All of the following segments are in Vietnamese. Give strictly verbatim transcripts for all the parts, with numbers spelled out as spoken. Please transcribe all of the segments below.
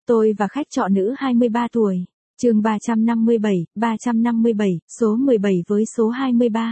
Tôi và khách trọ nữ hai mươi ba tuổi. Chương ba trăm năm mươi bảy, ba trăm năm mươi bảy, số mười bảy với số hai mươi ba.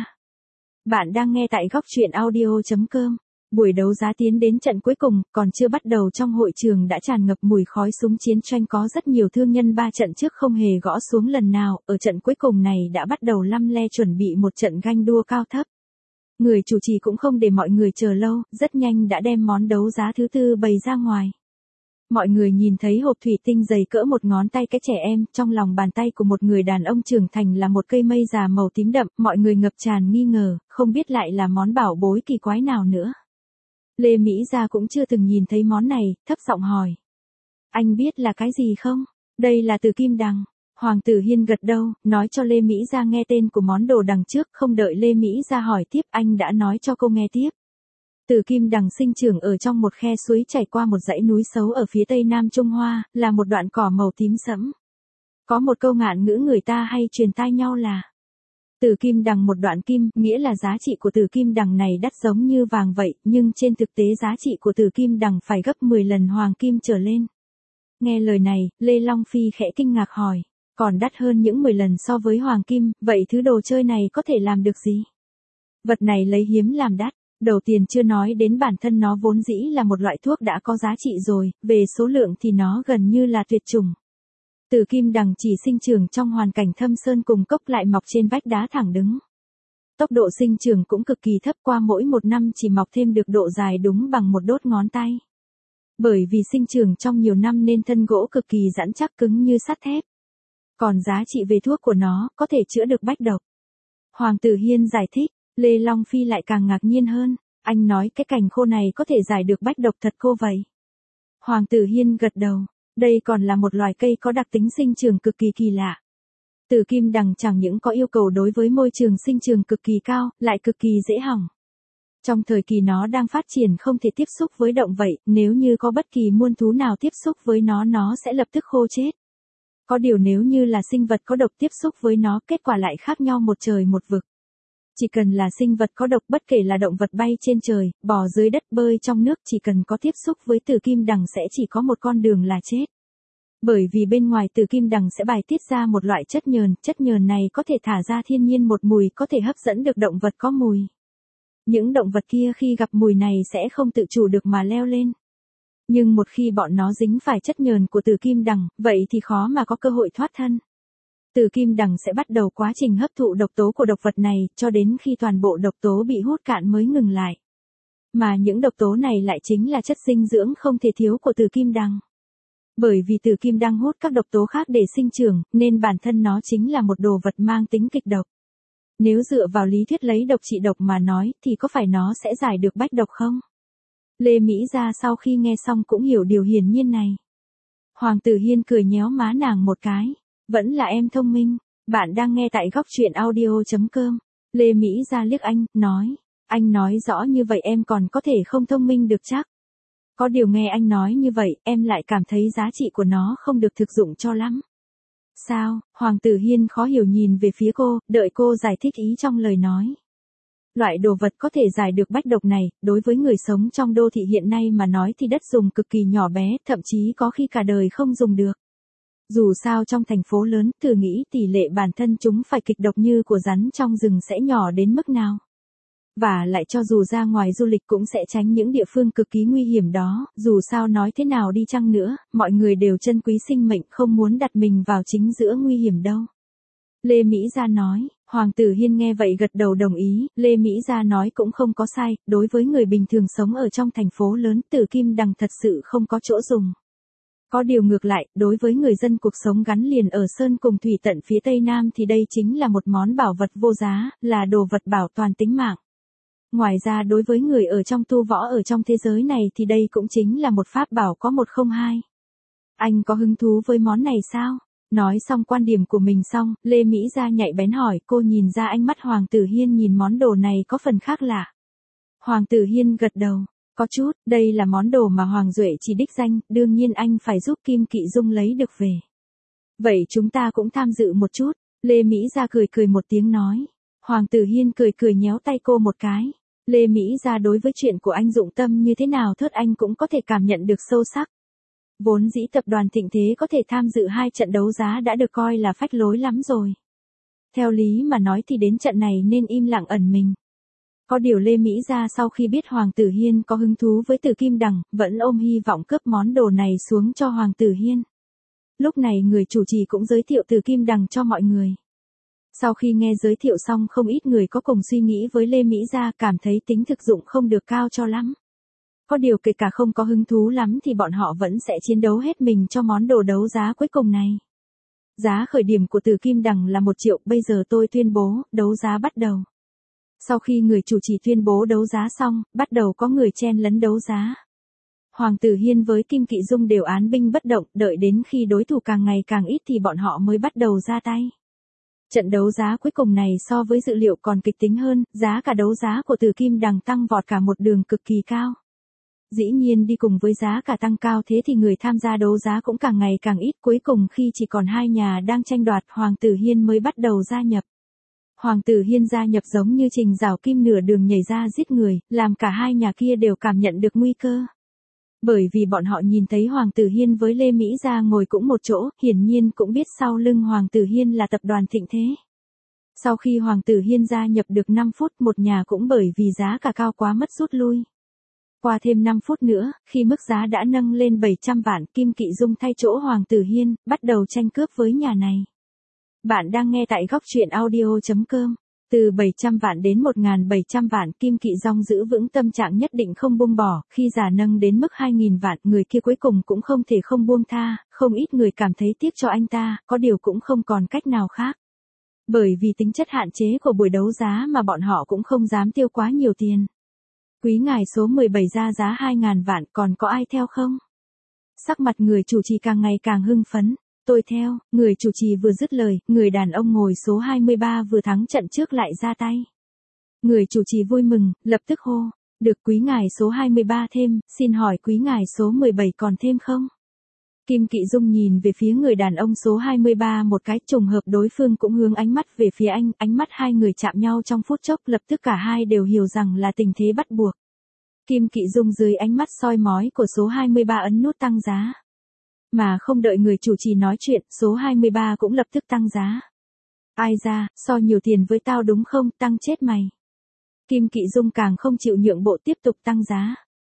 Bạn đang nghe tại góc truyện audio chấm com. Buổi đấu giá tiến đến trận cuối cùng, còn chưa bắt đầu trong hội trường đã tràn ngập mùi khói súng chiến tranh, có rất nhiều thương nhân ba trận trước không hề gõ xuống lần nào, ở trận cuối cùng này đã bắt đầu lăm le chuẩn bị một trận ganh đua cao thấp. Người chủ trì cũng không để mọi người chờ lâu, rất nhanh đã đem món đấu giá thứ tư bày ra ngoài. Mọi người nhìn thấy hộp thủy tinh dày cỡ một ngón tay cái trẻ em, trong lòng bàn tay của một người đàn ông trưởng thành là một cây mây già màu tím đậm, mọi người ngập tràn nghi ngờ, không biết lại là món bảo bối kỳ quái nào nữa. Lê Mỹ Gia cũng chưa từng nhìn thấy món này, thấp giọng hỏi. Anh biết là cái gì không? Đây là từ kim đằng. Hoàng tử Hiên gật đầu, nói cho Lê Mỹ Gia nghe tên của món đồ đằng trước, không đợi Lê Mỹ Gia hỏi tiếp, anh đã nói cho cô nghe tiếp. Từ kim đằng sinh trưởng ở trong một khe suối chảy qua một dãy núi xấu ở phía tây nam Trung Hoa, là một đoạn cỏ màu tím sẫm. Có một câu ngạn ngữ người ta hay truyền tai nhau là từ kim đằng một đoạn kim, nghĩa là giá trị của từ kim đằng này đắt giống như vàng vậy, nhưng trên thực tế giá trị của từ kim đằng phải gấp mười lần hoàng kim trở lên. Nghe lời này, Lê Long Phi khẽ kinh ngạc hỏi, còn đắt hơn những mười lần so với hoàng kim, vậy thứ đồ chơi này có thể làm được gì? Vật này lấy hiếm làm đắt. Đầu tiên chưa nói đến bản thân nó vốn dĩ là một loại thuốc đã có giá trị rồi, về số lượng thì nó gần như là tuyệt chủng. Từ kim đằng chỉ sinh trưởng trong hoàn cảnh thâm sơn cùng cốc, lại mọc trên vách đá thẳng đứng. Tốc độ sinh trưởng cũng cực kỳ thấp, qua mỗi một năm chỉ mọc thêm được độ dài đúng bằng một đốt ngón tay. Bởi vì sinh trưởng trong nhiều năm nên thân gỗ cực kỳ rắn chắc cứng như sắt thép. Còn giá trị về thuốc của nó có thể chữa được bách độc. Hoàng tử Hiên giải thích. Lê Long Phi lại càng ngạc nhiên hơn, anh nói cái cành khô này có thể giải được bách độc thật cô vậy? Hoàng tử Hiên gật đầu, đây còn là một loài cây có đặc tính sinh trưởng cực kỳ kỳ lạ. Từ kim đằng chẳng những có yêu cầu đối với môi trường sinh trưởng cực kỳ cao, lại cực kỳ dễ hỏng. Trong thời kỳ nó đang phát triển không thể tiếp xúc với động vậy, nếu như có bất kỳ muôn thú nào tiếp xúc với nó nó sẽ lập tức khô chết. Có điều nếu như là sinh vật có độc tiếp xúc với nó, kết quả lại khác nhau một trời một vực. Chỉ cần là sinh vật có độc, bất kể là động vật bay trên trời, bò dưới đất, bơi trong nước, chỉ cần có tiếp xúc với từ kim đằng sẽ chỉ có một con đường là chết. Bởi vì bên ngoài từ kim đằng sẽ bài tiết ra một loại chất nhờn, chất nhờn này có thể thả ra thiên nhiên một mùi có thể hấp dẫn được động vật có mùi. Những động vật kia khi gặp mùi này sẽ không tự chủ được mà leo lên. Nhưng một khi bọn nó dính phải chất nhờn của từ kim đằng, vậy thì khó mà có cơ hội thoát thân. Từ kim đằng sẽ bắt đầu quá trình hấp thụ độc tố của độc vật này, cho đến khi toàn bộ độc tố bị hút cạn mới ngừng lại. Mà những độc tố này lại chính là chất dinh dưỡng không thể thiếu của từ kim đằng. Bởi vì từ kim đằng hút các độc tố khác để sinh trưởng, nên bản thân nó chính là một đồ vật mang tính kịch độc. Nếu dựa vào lý thuyết lấy độc trị độc mà nói, thì có phải nó sẽ giải được bách độc không? Lê Mỹ Gia sau khi nghe xong cũng hiểu điều hiển nhiên này. Hoàng tử Hiên cười nhéo má nàng một cái. Vẫn là em thông minh, bạn đang nghe tại góc truyện audio chấm com. Lê Mỹ Gia liếc anh, nói, anh nói rõ như vậy em còn có thể không thông minh được chắc. Có điều nghe anh nói như vậy, em lại cảm thấy giá trị của nó không được thực dụng cho lắm. Sao? Hoàng tử Hiên khó hiểu nhìn về phía cô, đợi cô giải thích ý trong lời nói. Loại đồ vật có thể giải được bách độc này, đối với người sống trong đô thị hiện nay mà nói thì đất dùng cực kỳ nhỏ bé, thậm chí có khi cả đời không dùng được. Dù sao trong thành phố lớn, thử nghĩ tỷ lệ bản thân chúng phải kịch độc như của rắn trong rừng sẽ nhỏ đến mức nào. Và lại cho dù ra ngoài du lịch cũng sẽ tránh những địa phương cực kỳ nguy hiểm đó, dù sao nói thế nào đi chăng nữa, mọi người đều trân quý sinh mệnh, không muốn đặt mình vào chính giữa nguy hiểm đâu. Lê Mỹ Gia nói, Hoàng tử Hiên nghe vậy gật đầu đồng ý, Lê Mỹ Gia nói cũng không có sai, đối với người bình thường sống ở trong thành phố lớn, từ kim đằng thật sự không có chỗ dùng. Có điều ngược lại, đối với người dân cuộc sống gắn liền ở sơn cùng thủy tận phía tây nam thì đây chính là một món bảo vật vô giá, là đồ vật bảo toàn tính mạng. Ngoài ra đối với người ở trong tu võ ở trong thế giới này thì đây cũng chính là một pháp bảo có một không hai. Anh có hứng thú với món này sao? Nói xong quan điểm của mình xong, Lê Mỹ Gia nhạy bén hỏi, cô nhìn ra ánh mắt Hoàng tử Hiên nhìn món đồ này có phần khác lạ. Hoàng tử Hiên gật đầu. Có chút, đây là món đồ mà Hoàng Duệ chỉ đích danh, đương nhiên anh phải giúp Kim Kỵ Dung lấy được về. Vậy chúng ta cũng tham dự một chút, Lê Mỹ Gia cười cười một tiếng nói. Hoàng tử Hiên cười cười nhéo tay cô một cái. Lê Mỹ Gia đối với chuyện của anh dụng tâm như thế nào thớt anh cũng có thể cảm nhận được sâu sắc. Vốn dĩ tập đoàn Thịnh Thế có thể tham dự hai trận đấu giá đã được coi là phách lối lắm rồi. Theo lý mà nói thì đến trận này nên im lặng ẩn mình. Có điều Lê Mỹ Gia sau khi biết Hoàng Tử Hiên có hứng thú với Từ Kim Đằng, vẫn ôm hy vọng cướp món đồ này xuống cho Hoàng Tử Hiên. Lúc này người chủ trì cũng giới thiệu Từ Kim Đằng cho mọi người. Sau khi nghe giới thiệu xong không ít người có cùng suy nghĩ với Lê Mỹ Gia, cảm thấy tính thực dụng không được cao cho lắm. Có điều kể cả không có hứng thú lắm thì bọn họ vẫn sẽ chiến đấu hết mình cho món đồ đấu giá cuối cùng này. Giá khởi điểm của Từ Kim Đằng là một triệu, bây giờ tôi tuyên bố, đấu giá bắt đầu. Sau khi người chủ trì tuyên bố đấu giá xong, bắt đầu có người chen lấn đấu giá. Hoàng Tử Hiên với Kim Kỵ Dung đều án binh bất động, đợi đến khi đối thủ càng ngày càng ít thì bọn họ mới bắt đầu ra tay. Trận đấu giá cuối cùng này so với dự liệu còn kịch tính hơn, giá cả đấu giá của Từ Kim Đằng tăng vọt cả một đường cực kỳ cao. Dĩ nhiên đi cùng với giá cả tăng cao thế thì người tham gia đấu giá cũng càng ngày càng ít, cuối cùng khi chỉ còn hai nhà đang tranh đoạt, Hoàng Tử Hiên mới bắt đầu gia nhập. Hoàng Tử Hiên gia nhập giống như Trình Giảo Kim nửa đường nhảy ra giết người, làm cả hai nhà kia đều cảm nhận được nguy cơ. Bởi vì bọn họ nhìn thấy Hoàng Tử Hiên với Lê Mỹ Gia ngồi cũng một chỗ, hiển nhiên cũng biết sau lưng Hoàng Tử Hiên là tập đoàn Thịnh Thế. Sau khi Hoàng Tử Hiên gia nhập được năm phút, một nhà cũng bởi vì giá cả cao quá mất rút lui. Qua thêm năm phút nữa, khi mức giá đã nâng lên bảy trăm vạn, Kim Kỵ Dung thay chỗ Hoàng Tử Hiên, bắt đầu tranh cướp với nhà này. Bạn đang nghe tại góc truyện audio chấm com. Từ bảy trăm vạn đến một nghìn bảy trăm vạn, Kim Kỵ Dung giữ vững tâm trạng nhất định không buông bỏ, khi giả nâng đến mức hai nghìn vạn, người kia cuối cùng cũng không thể không buông tha, không ít người cảm thấy tiếc cho anh ta, có điều cũng không còn cách nào khác. Bởi vì tính chất hạn chế của buổi đấu giá mà bọn họ cũng không dám tiêu quá nhiều tiền. Quý ngài số mười bảy ra giá hai nghìn vạn, còn có ai theo không? Sắc mặt người chủ trì càng ngày càng hưng phấn. Tôi theo, người chủ trì vừa dứt lời, người đàn ông ngồi số hai mươi ba vừa thắng trận trước lại ra tay. Người chủ trì vui mừng, lập tức hô, được quý ngài số hai mươi ba thêm, xin hỏi quý ngài số mười bảy còn thêm không? Kim Kỵ Dung nhìn về phía người đàn ông số hai mươi ba một cái, trùng hợp đối phương cũng hướng ánh mắt về phía anh, ánh mắt hai người chạm nhau trong phút chốc, lập tức cả hai đều hiểu rằng là tình thế bắt buộc. Kim Kỵ Dung dưới ánh mắt soi mói của số hai mươi ba ấn nút tăng giá. Mà không đợi người chủ trì nói chuyện, số hai mươi ba cũng lập tức tăng giá. Ai ra, so nhiều tiền với tao đúng không, tăng chết mày. Kim Kỵ Dung càng không chịu nhượng bộ tiếp tục tăng giá.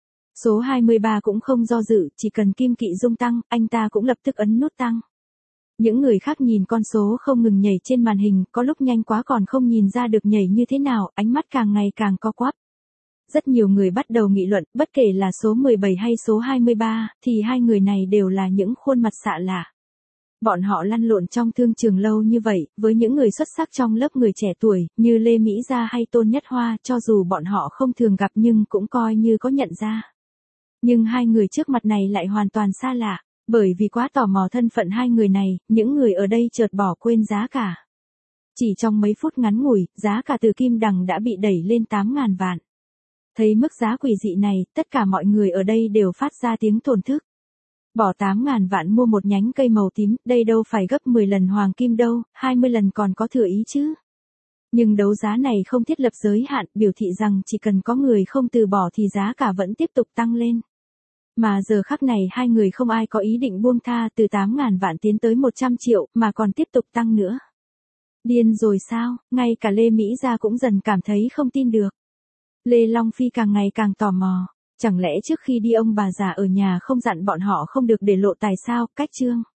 Số hai mươi ba cũng không do dự, chỉ cần Kim Kỵ Dung tăng, anh ta cũng lập tức ấn nút tăng. Những người khác nhìn con số không ngừng nhảy trên màn hình, có lúc nhanh quá còn không nhìn ra được nhảy như thế nào, ánh mắt càng ngày càng co quắp. Rất nhiều người bắt đầu nghị luận, bất kể là số mười bảy hay số hai mươi ba, thì hai người này đều là những khuôn mặt xạ lạ. Bọn họ lăn lộn trong thương trường lâu như vậy, với những người xuất sắc trong lớp người trẻ tuổi, như Lê Mỹ Gia hay Tôn Nhất Hoa, cho dù bọn họ không thường gặp nhưng cũng coi như có nhận ra. Nhưng hai người trước mặt này lại hoàn toàn xa lạ, bởi vì quá tò mò thân phận hai người này, những người ở đây chợt bỏ quên giá cả. Chỉ trong mấy phút ngắn ngủi, giá cả Từ Kim Đằng đã bị đẩy lên tám nghìn vạn. Thấy mức giá quỷ dị này, tất cả mọi người ở đây đều phát ra tiếng thổn thức. Bỏ tám nghìn vạn mua một nhánh cây màu tím, đây đâu phải gấp mười lần hoàng kim đâu, hai mươi lần còn có thừa ý chứ. Nhưng đấu giá này không thiết lập giới hạn, biểu thị rằng chỉ cần có người không từ bỏ thì giá cả vẫn tiếp tục tăng lên. Mà giờ khắc này hai người không ai có ý định buông tha, từ tám nghìn vạn tiến tới một trăm triệu, mà còn tiếp tục tăng nữa. Điên rồi sao, ngay cả Lê Mỹ Gia cũng dần cảm thấy không tin được. Lê Long Phi càng ngày càng tò mò, chẳng lẽ trước khi đi ông bà già ở nhà không dặn bọn họ không được để lộ tài sao, cách chương.